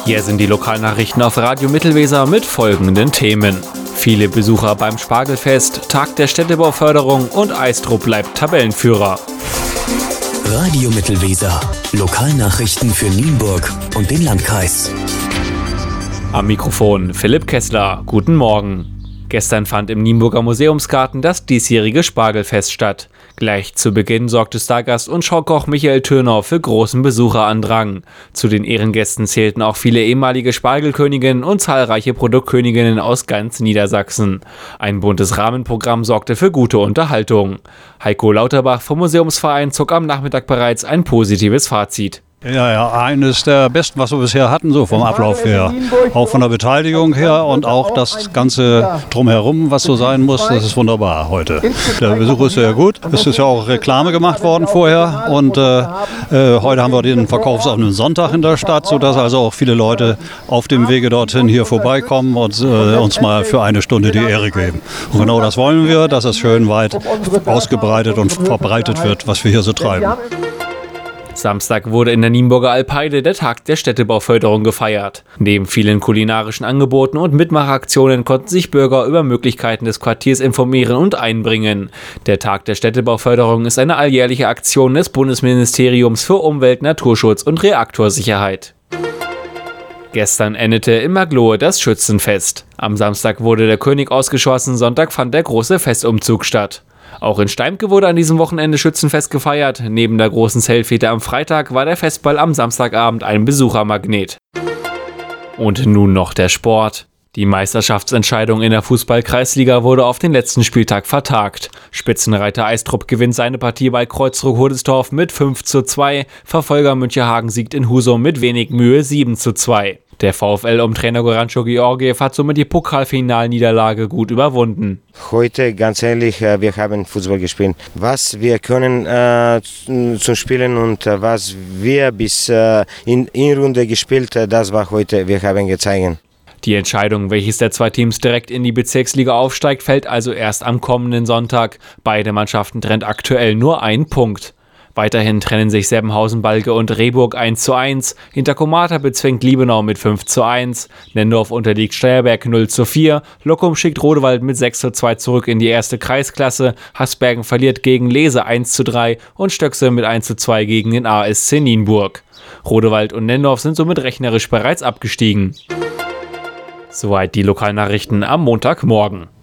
Hier sind die Lokalnachrichten auf Radio Mittelweser mit folgenden Themen. Viele Besucher beim Spargelfest, Tag der Städtebauförderung und Eistrup bleibt Tabellenführer. Radio Mittelweser. Lokalnachrichten für Nienburg und den Landkreis. Am Mikrofon Philipp Kessler. Guten Morgen. Gestern fand im Nienburger Museumsgarten das diesjährige Spargelfest statt. Gleich zu Beginn sorgte Stargast und Schaukoch Michael Thürnau für großen Besucherandrang. Zu den Ehrengästen zählten auch viele ehemalige Spargelköniginnen und zahlreiche Produktköniginnen aus ganz Niedersachsen. Ein buntes Rahmenprogramm sorgte für gute Unterhaltung. Heiko Lauterbach vom Museumsverein zog am Nachmittag bereits ein positives Fazit. Ja, eines der besten, was wir bisher hatten, so vom Ablauf her. Auch von der Beteiligung her und auch das Ganze drumherum, was so sein muss, das ist wunderbar heute. Der Besuch ist sehr gut. Es ist ja auch Reklame gemacht worden vorher und heute haben wir den verkaufsoffenen Sonntag in der Stadt, sodass also auch viele Leute auf dem Wege dorthin hier vorbeikommen und uns mal für eine Stunde die Ehre geben. Und genau das wollen wir, dass es schön weit ausgebreitet und verbreitet wird, was wir hier so treiben. Samstag wurde in der Nienburger Alpheide der Tag der Städtebauförderung gefeiert. Neben vielen kulinarischen Angeboten und Mitmachaktionen konnten sich Bürger über Möglichkeiten des Quartiers informieren und einbringen. Der Tag der Städtebauförderung ist eine alljährliche Aktion des Bundesministeriums für Umwelt, Naturschutz und Reaktorsicherheit. Gestern endete in Maglohe das Schützenfest. Am Samstag wurde der König ausgeschossen, Sonntag fand der große Festumzug statt. Auch in Steimke wurde an diesem Wochenende Schützenfest gefeiert. Neben der großen Zeltfete am Freitag war der Festball am Samstagabend ein Besuchermagnet. Und nun noch der Sport. Die Meisterschaftsentscheidung in der Fußball-Kreisliga wurde auf den letzten Spieltag vertagt. Spitzenreiter Eistrup gewinnt seine Partie bei Kreuzruck-Hodesdorf mit 5:2. Verfolger Münchehagen siegt in Husum mit wenig Mühe 7:2. Der VfL um Trainer Gorančo Georgiev hat somit die Pokalfinalniederlage gut überwunden. Heute, ganz ehrlich, wir haben Fußball gespielt. Was wir können zum Spielen und was wir bis in Runde gespielt, das war heute, wir haben gezeigt. Die Entscheidung, welches der zwei Teams direkt in die Bezirksliga aufsteigt, fällt also erst am kommenden Sonntag. Beide Mannschaften trennt aktuell nur ein Punkt. Weiterhin trennen sich Seppenhausen-Balge und Rehburg 1:1. Interkomata bezwingt Liebenau mit 5:1. Nendorf unterliegt Steierberg 0:4. Lockum schickt Rodewald mit 6:2 zurück in die erste Kreisklasse. Hasbergen verliert gegen Lese 1:3 und Stöckse mit 1:2 gegen den ASC Nienburg. Rodewald und Nendorf sind somit rechnerisch bereits abgestiegen. Soweit die Lokalnachrichten am Montagmorgen.